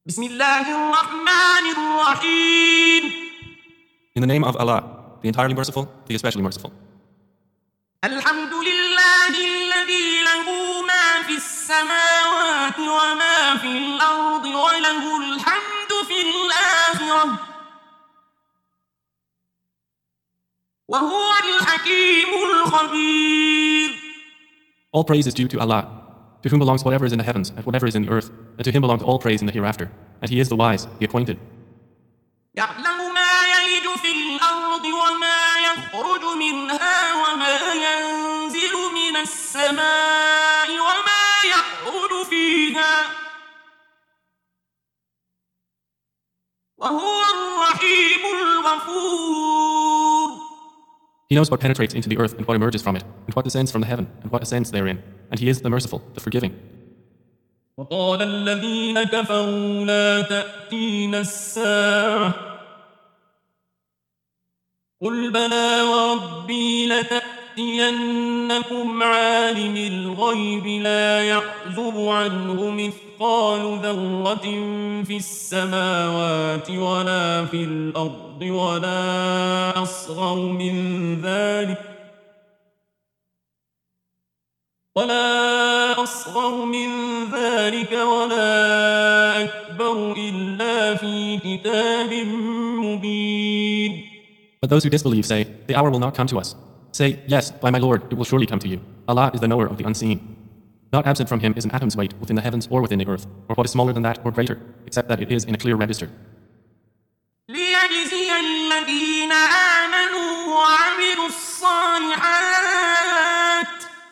بسم الله الرحمن الرحيم. In the name of Allah, the entirely merciful, the especially merciful. الحمد لله الذي له ما في السماوات وما في الأرض وله الحمد في الآخرة وهو الحكيم الخبير. All praise is due to Allah, to whom belongs whatever is in the heavens and whatever is in the earth, and to him belongs all praise in the hereafter. And he is the wise, the acquainted. يعلم ما يلج في الأرض وما يخرج منها وما ينزل من السماء وما يعرج فيها وهو الرحيم الغفور. He knows what penetrates into the earth and what emerges from it, and what descends from the heaven and what ascends therein. And he is the merciful, the forgiving. وقال الذين كفروا لا تأتينا الساعة قل بلى وربي لتأتينكم عالم الغيب لا يعزب عنه مثقال ذرة في السماوات ولا في الأرض ولا أصغر من ذلك ولا أكبر إلا في كتاب مبين. But those who disbelieve say, the hour will not come to us. Say, yes, by my Lord, it will surely come to you. Allah is the knower of the unseen. Not absent from him is an atom's weight within the heavens or within the earth, or what is smaller than that or greater, except that it is in a clear register. ليجزي الذين آمنوا وعملوا الصالحات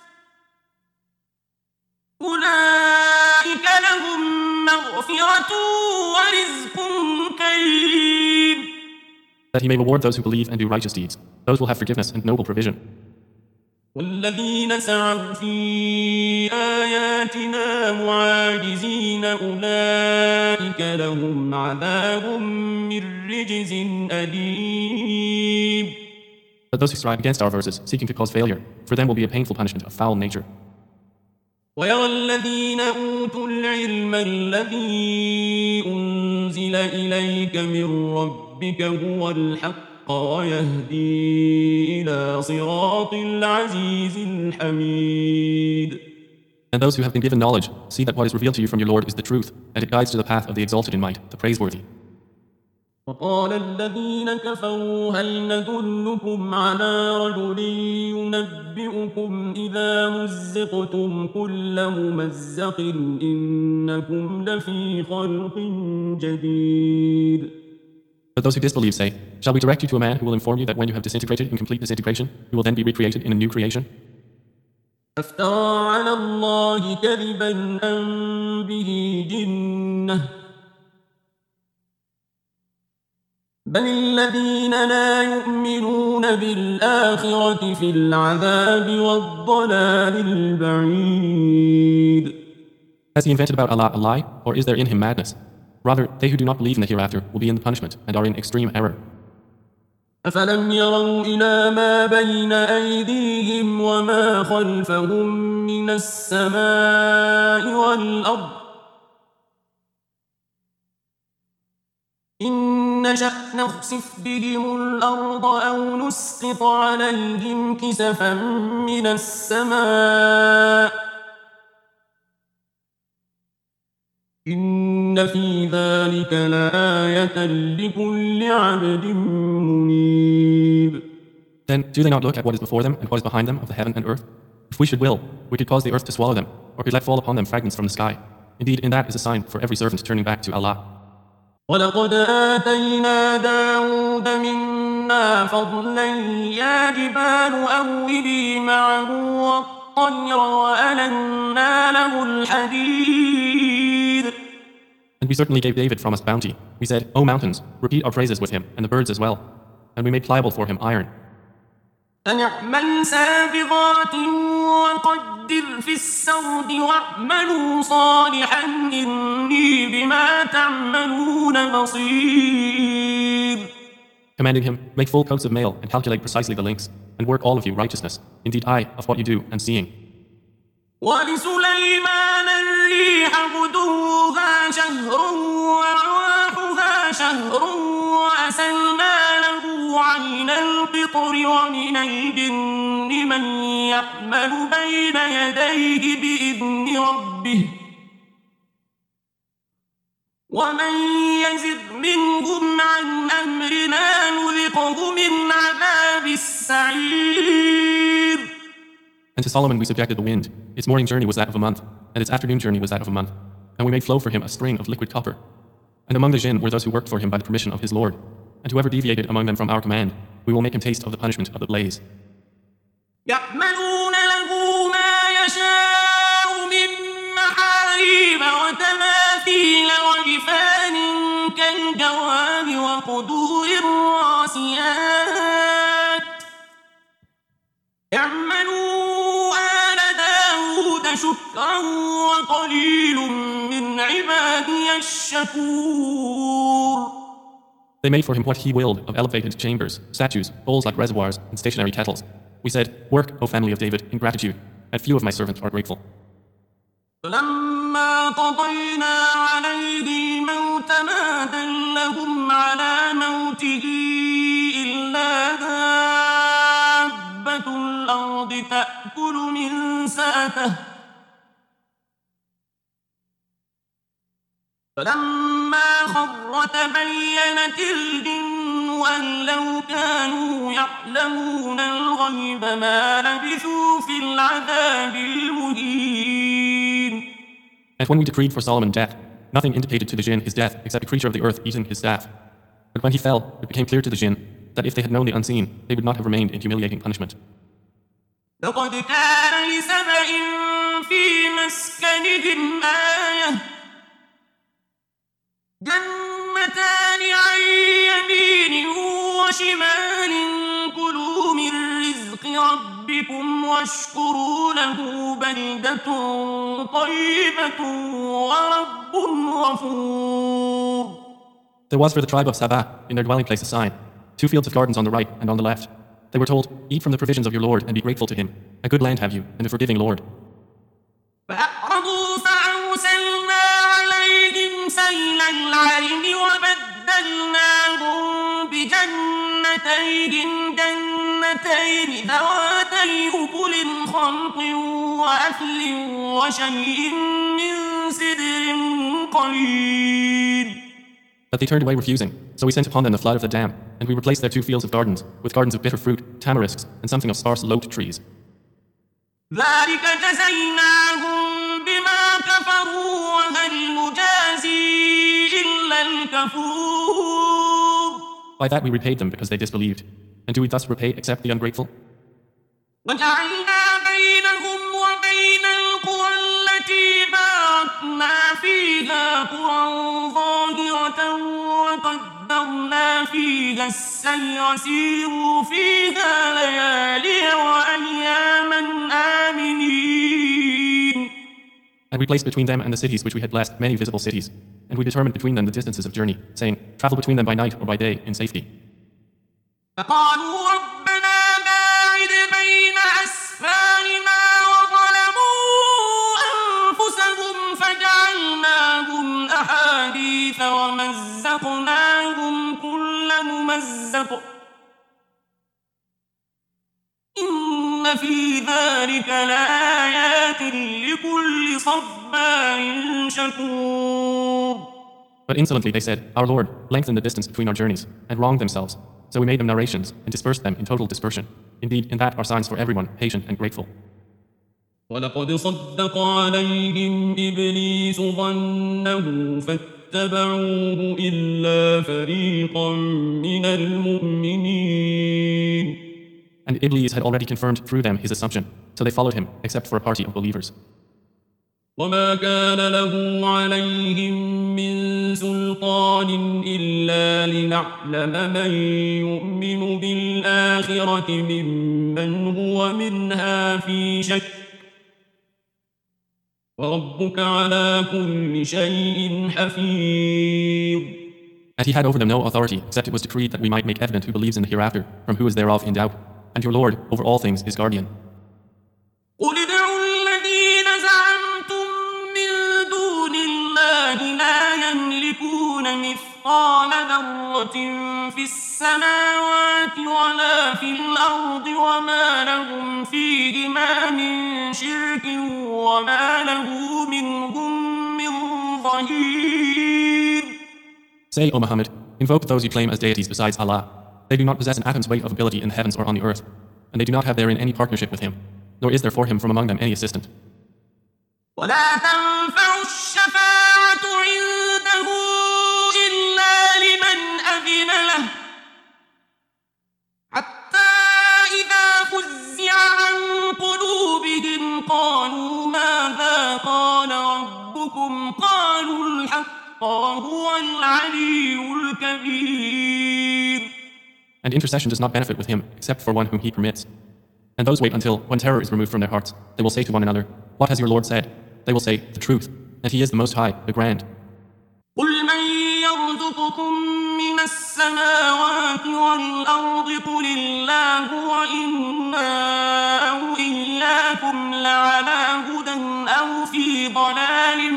أولئك لهم مغفرة ورزق كريم. That he may reward those who believe and do righteous deeds. Those will have forgiveness and noble provision. والذين سعوا في آياتنا معاجزين أولئك لهم عذاب من رجز أليم. But those who strive against our verses, seeking to cause failure, for them will be a painful punishment of foul nature. ويرى الذين أوتوا العلم الذي أنزل إليك من ربك هو الحق ويهدي إلى صراط العزيز الحميد. And those who have been given knowledge see that what is revealed to you from your Lord is the truth, and it guides to the path of the exalted in might, the praiseworthy. وقال الذين كفروا هل ندلكم على رجل ينبئكم إذا مزقتم كل ممزق إنكم لفي خلق جديد. But those who disbelieve say, shall we direct you to a man who will inform you that when you have disintegrated in complete disintegration, you will then be recreated in a new creation? أفترى على الله كذبا أم به جنة بل الذين لا يؤمنون بالآخرة في العذاب والضلال البعيد. Has he invented about Allah a lie, or is there in him madness? Rather, they who do not believe in the hereafter will be in the punishment and are in extreme error. أفلم يروا إلى ما بين أيديهم وما خلفهم من السماء والأرض إن نشأ نخسف بهم الأرض أو نسقط عليهم كسفا من السماء إن في ذلك لآية لكل عبد منيب. Then do they not look at what is before them and what is behind them of the heaven and earth? If we should will, we could cause the earth to swallow them, or could let fall upon them fragments from the sky. Indeed, in that is a sign for every servant turning back to Allah. ولقد آتينا داود منا فضلا يا جبال أوبي معه والطير وألنا له الحديد. And we certainly gave David from us bounty. We said, O mountains, repeat our praises with him, and the birds as well. And we made pliable for him iron. أن اعمل سابغات وقدر في السرد واعملوا صالحا إني بما تعملون بصير. Commanding him, make full coats of mail and calculate precisely the links, and work all of you righteousness. Indeed I, of what you do, and seeing. ولسليمان الريح غدوها شهر شهر وأسلنا له عين القطر ومن الجن من يعمل بين يديه بإذن ربه ومن يزغ منهم عن أمرنا نذقه من عذاب السعير. And to Solomon we subjected the wind. Its morning journey was that of a month, and its afternoon journey was that of a month. And we made flow for him a spring of liquid copper. And among the jinn were those who worked for him by the permission of his Lord. And whoever deviated among them from our command, we will make him taste of the punishment of the blaze. يعملون له ما يشاء من محاريب وتماثيل وجفان كالجواب وقدور الراسيات اعملوا آل داود شكرا وقليل من عبادي الشكور. They made for him what he willed of elevated chambers, statues, bowls like reservoirs, and stationary kettles. We said, work, O family of David, in gratitude, and few of my servants are grateful. فلما قضينا عليه الموت ما دلهم على موته إلا دابة الأرض تأكل من سأته فلما خر تبينت الجن أن لو كانوا يعلمون الغيب ما لبثوا في العذاب المهين. And when we decreed for Solomon death, nothing indicated to the jinn his death except a creature of the earth eating his staff. But when he fell, it became clear to the jinn that if they had known the unseen, they would not have remained in humiliating punishment. لقد كان لسبإ في مسكنهم آية جنتان عن يمين وشمال كلوا من رزق ربكم واشكروا له بلدة طيبة ورب غفور. There was for the tribe of Sabah in their dwelling place a sign, 2 fields of gardens on the right and on the left. They were told, eat from the provisions of your Lord and be grateful to him. A good land have you, and a forgiving Lord. فأعرضوا فأرسلنا عليهم سيل العرم وبدلناهم بجنتين جنتين ذواتي أكل خمط وأكل وشيء من سدر قليل. But they turned away refusing, so we sent upon them the flood of the dam, and we replaced their 2 fields of gardens with gardens of bitter fruit, tamarisks, and something of sparse lote trees. ذلك جزيناهم بما كفروا وهل نجازي إلا الكفور. By that we repaid them because they disbelieved. And do we thus repay except the ungrateful? وجعلنا بينهم وبين القرى التي باركنا فيها قرى ظاهرة وقدرنا فيها السير سيروا فيها ليالي وأياما آمنين. And we placed between them and the cities which we had blessed many visible cities. And we determined between them the distances of journey, saying, travel between them by night or by day in safety. فقالوا ربنا باعد بين أسفارنا وظلموا أنفسهم فجعلناهم أحاديث ومزقناهم كل ممزق إن في ذلك لآيات لكل صبار شكور. But insolently they said, our Lord, lengthen the distance between our journeys, and wronged themselves. So we made them narrations, and dispersed them in total dispersion. Indeed, in that are signs for everyone, patient and grateful. وَلَقَدْ صَدَّقَ عَلَيْهِمْ إِبْلِيسُ ظَنَّهُ فَاتَّبَعُوهُ إِلَّا فَرِيقًا مِنَ الْمُؤْمِنِينَ. And Iblis had already confirmed through them his assumption, so they followed him, except for a party of believers. وما كان له عليهم من سلطان إلا لنعلم من يؤمن بالآخرة ممن هو منها في شك وربك على كل شيء حفيظ. And he had over them no authority, except it was decreed that we might make evident who believes in the hereafter, from who is thereof in doubt. And your Lord, over all things, is guardian. قل ادعوا الذين زعمتم من دون الله لا يملكون يعملون مثقال ذرة في السماوات ولا في الأرض وما لهم فيهما من شرك وما له منهم من ظهير. Say, O Muhammad, invoke those you claim as deities besides Allah. They do not possess an atom's weight of ability in the heavens or on the earth, and they do not have therein any partnership with him, nor is there for him from among them any assistant. ولا تنفع الشفاعة عنده إلا لمن أذن له حتى إذا فزع عن قلوبهم قالوا ماذا قال ربكم قالوا الحق وهو العلي الكبير. And intercession does not benefit with him except for one whom he permits. And those wait until, when terror is removed from their hearts, they will say to one another, what has your Lord said? They will say, the truth, and he is the Most High, the Grand. قل من يرزقكم من السماوات والأرض قل الله وإنا أو إياكم لعلى هدى أو في ضلال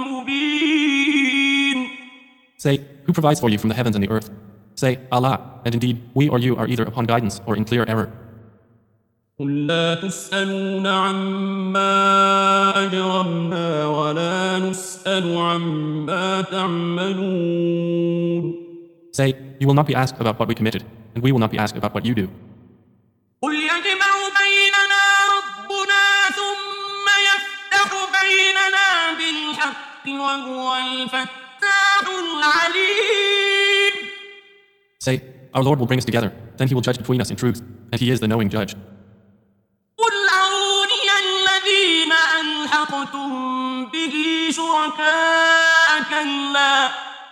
مبين. Say, who provides for you from the heavens and the earth? Say, Allah, and indeed, we or you are either upon guidance or in clear error. قل لا تسألون عما أجرمنا ولا نسأل عما تعملون. Say, you will not be asked about what we committed, and we will not be asked about what you do. قل يجمع بيننا ربنا ثم يفتح بيننا بالحق وهو الفتاح العليم. Say, our Lord will bring us together, then he will judge between us in truth, and he is the knowing judge. قل أروني الذين ألحقتم به شركاء كلا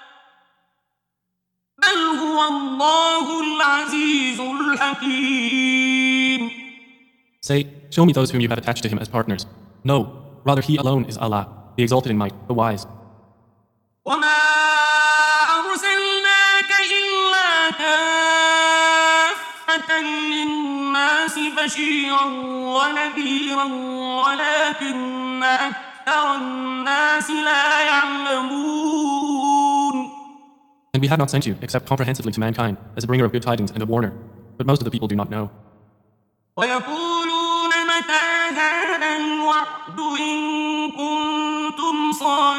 بل هو الله العزيز الحكيم. Say, show me those whom you have attached to him as partners. No, rather he alone is Allah, the exalted in might, the wise. وما أرسلناك إلا كافة للناس بشيرا ونذيرا ولكن أكثر الناس لا يعلمون. And we have not sent you except comprehensively to mankind as a bringer of good tidings and a warner, but most of the people do not know. ويقولون متى هذا الوعد إن كنتم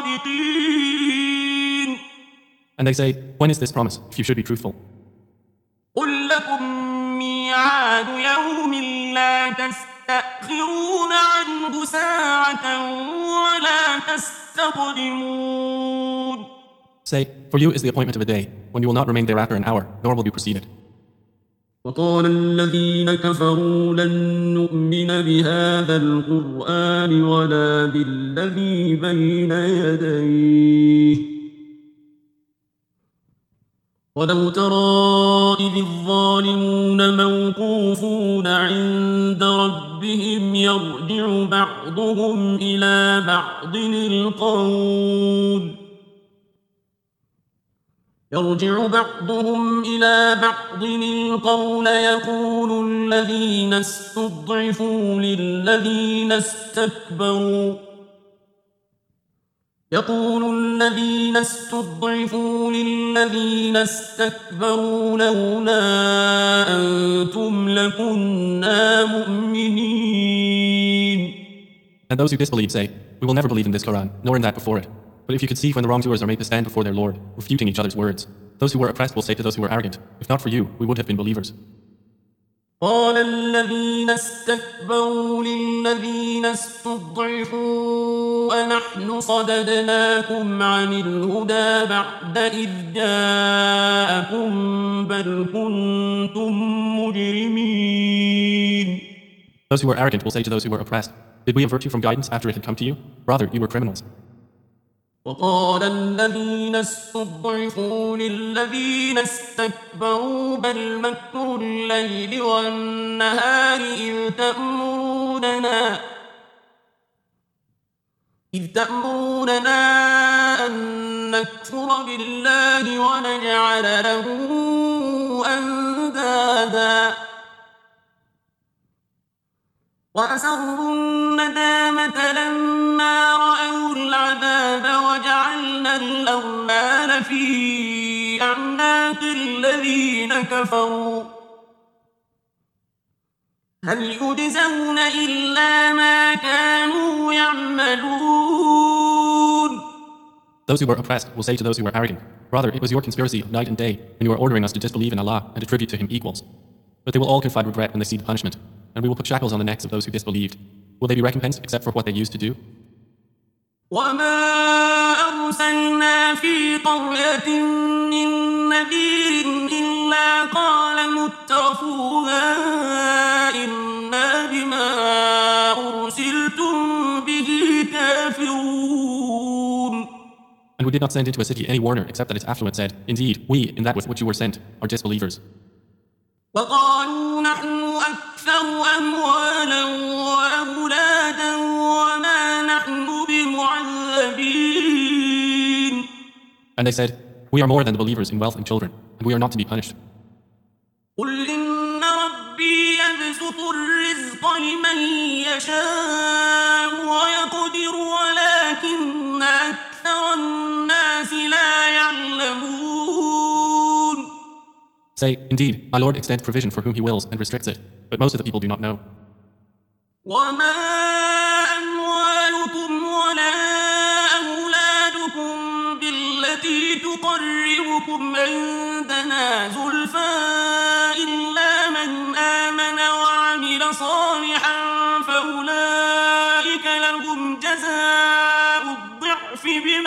صادقين. And they say, when is this promise, if you should be truthful? قل لكم ميعاد يوم لا تستأخرون عنه ساعة ولا تستقدمون. Say, for you is the appointment of a day, when you will not remain thereafter an hour, nor will you precede it. وقال الذين كفروا لن نؤمن بهذا القرآن ولا بالذي بين يديه ولو ترى إذ الظالمون موقوفون عند ربهم يرجع بعضهم إلى بعض القول يقول الذين استضعفوا للذين استكبروا لولا أنتم لكنا مؤمنين. And those who disbelieve say, we will never believe in this Quran, nor in that before it. But if you could see when the wrongdoers are made to stand before their Lord, refuting each other's words, those who were oppressed will say to those who were arrogant, if not for you, we would have been believers. قال الذين استكبروا للذين استضعفوا أنحن صددناكم عن الهدى بعد إذ جاءكم بل كنتم مجرمين. Those who were arrogant will say to those who were oppressed, did we avert you from guidance after it had come to you? Rather, you were criminals. وقال الذين استضعفوا للذين استكبروا بل مكر الليل والنهار إذ تأمروننا أن نكفر بالله ونجعل له وأسروا الندامة لما رأوا العذاب وجعلنا الأغلال في أعناق الذين كفروا هل يجزون إلا ما كانوا يعملون. Those who were oppressed will say to those who were arrogant, "Brother, it was your conspiracy of night and day, and you were ordering us to disbelieve in Allah and attribute to Him equals." But they will all confide regret when they see the punishment, and we will put shackles on the necks of those who disbelieved. Will they be recompensed except for what they used to do? وما أرسلنا في قرية من نذير إلا قال مترفوها إنا بما أرسلتم به كافرون. And we did not send into a city any warner except that its affluent said, "Indeed, we, in that with which you were sent, are disbelievers." وقالوا نحن أكثر أموالا وأولادا وما نحن بمعذبين. And they said, "We are more than the believers in wealth and children, and we are not to be punished." قل إن ربي يبسط الرزق لمن يشاء ويقدر ولكن أكثر الناس لا يعلمون. Say, "Indeed, my Lord extends provision for whom He wills and restricts it, but most of the people do not know." وما أموالكم ولا أولادكم بالتي تقربكم عندنا زلفى إلا من آمن وعمل صالحا فأولئك لهم جزاء الضعف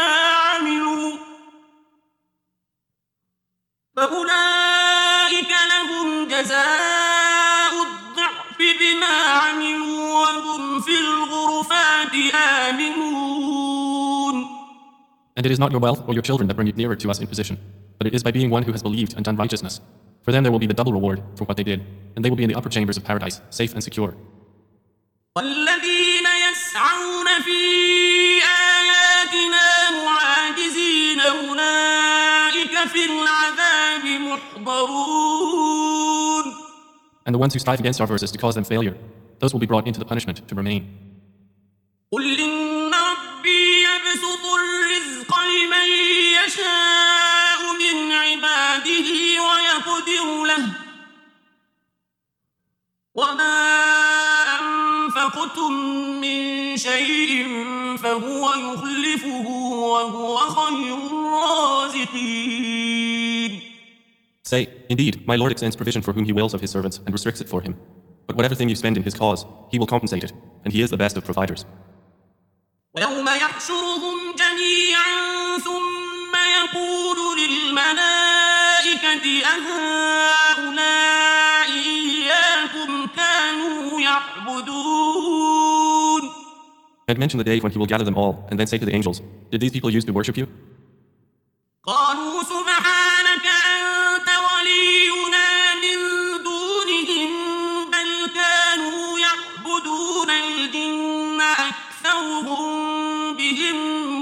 بما عملوا وهم في الغرفات آمنون. And it is not your wealth or your children that bring you nearer to us in position, but it is by being one who has believed and done righteousness. For them there will be the double reward for what they did, and they will be in the upper chambers of paradise, safe and secure. والذين يسعون في آياتنا معاجزين أولئك في العذاب محضرون. And the ones who strive against our verses to cause them failure, those will be brought into the punishment to remain. قل إن ربي يبسط الرزق لمن يشاء من عباده ويقدر له وما أنفقتم من شيء فهو يخلفه وهو خير الرازقين. Say, "Indeed, my Lord extends provision for whom He wills of His servants and restricts it for him. But whatever thing you spend in His cause, He will compensate it, and He is the best of providers." ويوم يحشرهم جميعا ثم يقول للملائكة أهؤلاء إياكم كانوا يعبدون. And mention the day when He will gather them all, and then say to the angels, "Did these people used to worship you?" قالوا سبحانك أنت ولينا من دونهم بل كانوا يعبدون الجن أكثرهم بهم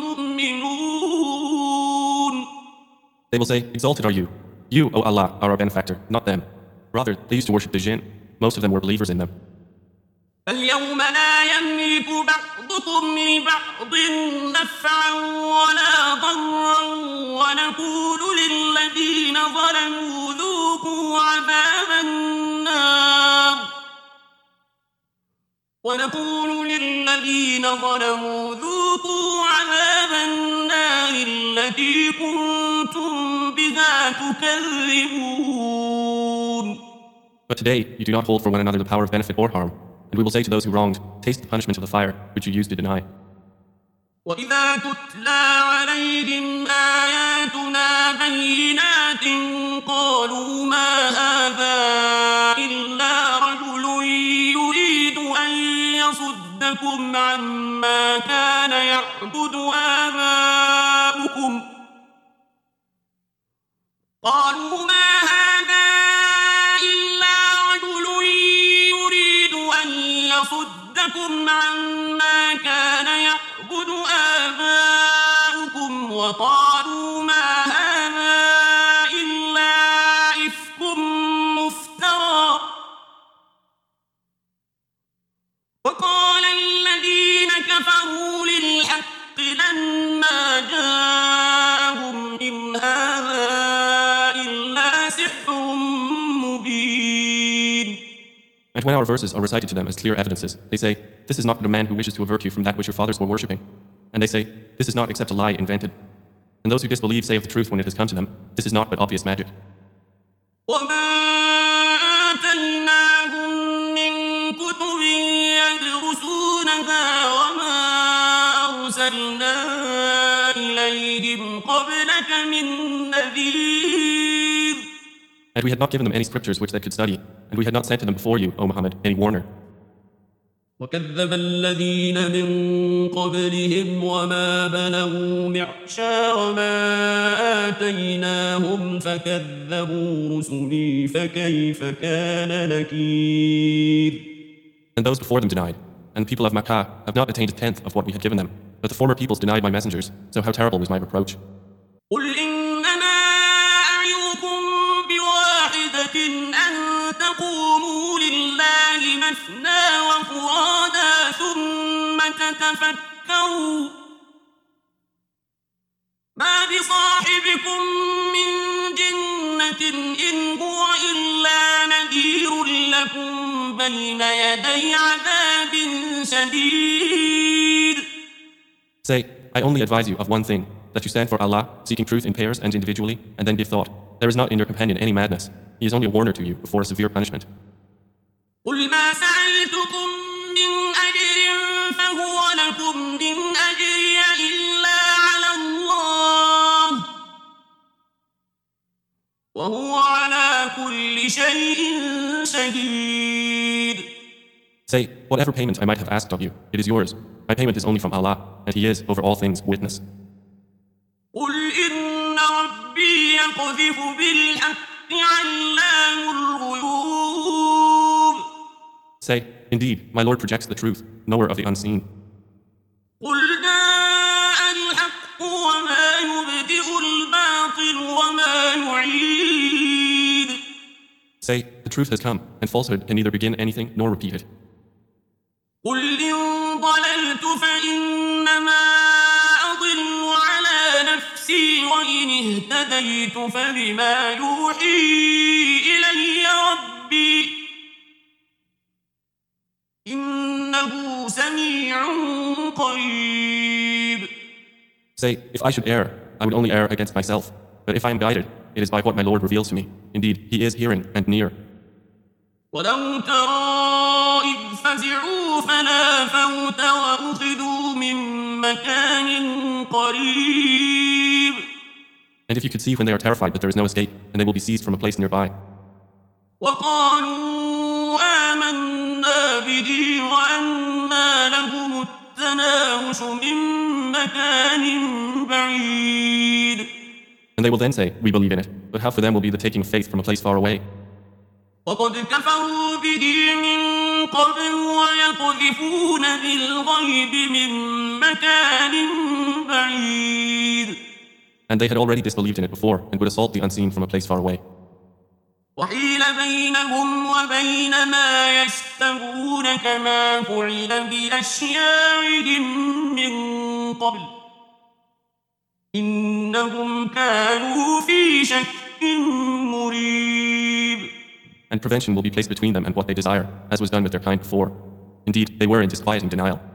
مؤمنون. They will say, "Exalted are you. You, O Allah, are our benefactor, not them. Rather, they used to worship the jinn. Most of them were believers in them." فاليوم لا يملك بعضكم لبعض نفعا ولا ضرا ونقول للذين ظلموا ذوقوا عذاب النار التي كنتم بها تكذبون. But today you do not hold for one another the power of benefit or harm, and we will say to those who wronged, taste the punishment of the fire which you used to deny. وإذا تتلى عليهم آياتنا بينات قالوا ما هذا إلا رجل يريد أن يصدكم عما كان يعبد آباؤكم قالوا ما هذا إلا رجل يريد أن يصدكم عما كان يعبد آباؤكم وقالوا ما هذا إلا إفك مفترى And when our verses are recited to them as clear evidences, they say, "This is not but a man who wishes to avert you from that which your fathers were worshipping." And they say, "This is not except a lie invented." And those who disbelieve say of the truth when it has come to them, "This is not but obvious magic." وما آتيناهم من كتب يدرسونها وما أرسلنا إليهم قبلك من نذير. And we had not given them any scriptures which they could study, and we had not sent to them before you, O Muhammad, any warner. وكذب الذين من قبلهم وما بلغوا معشار ما آتيناهم فكذبوا رسلي فكيف كان نكير. And those before them denied, and the people of Makkah have not attained a tenth of what we had given them. But the former peoples denied my messengers, so how terrible was my reproach. قل إنما أعظكم بواحدة أن تقوموا لله مثنى وفرادا ثم تتفكروا ما بصاحبكم من جنة إن هو إلا نذير لكم بين يدي عذاب شديد. Say, I only advise you of one thing, that you stand for Allah, seeking truth in pairs and individually, and then give thought. There is not in your companion any madness. He is only a warner to you before a severe punishment. قل ما سألتكم من أجر فهو لكم إن أجري إلا على الله وهو على كل شيء شهيد. Say, whatever payment I might have asked of you, it is yours. My payment is only from Allah, and He is, over all things, witness. قل إن ربي يقذف بالحق علام الغيوب. Say, indeed, my Lord projects the truth, knower of the unseen. قل جاء الحق وما يبدئ الباطل وما يعيد. Say, the truth has come, and falsehood can neither begin anything nor repeat it. قل إن ضللت فإنما أضل على نفسي وإن اهتديت فبما يوحي إلي ربي إنه سميع قريب. Say, if I should err, I would only err against myself. But if I am guided, it is by what my Lord reveals to me. Indeed, He is hearing and near. ولو ترى إذ فزعوا فلا فوت وأخذوا من مكان قريب. And if you could see when they are terrified that there is no escape, and they will be seized from a place nearby. وقالوا آمنا به وأنى لهم التناوش من مكان بعيد. And they will then say, we believe in it. But how for them will be the taking of faith from a place far away. وقد كفروا به من قبل ويقذفون بالغيب من مكان بعيد. And they had already disbelieved in it before, and would assault the unseen from a place far away. وحيل بينهم وبين ما يشتهون كما فعل بأشياعهم من قبل إنهم كانوا في شك مريب. And prevention will be placed between them and what they desire, as was done with their kind before. Indeed, they were in disquieting denial.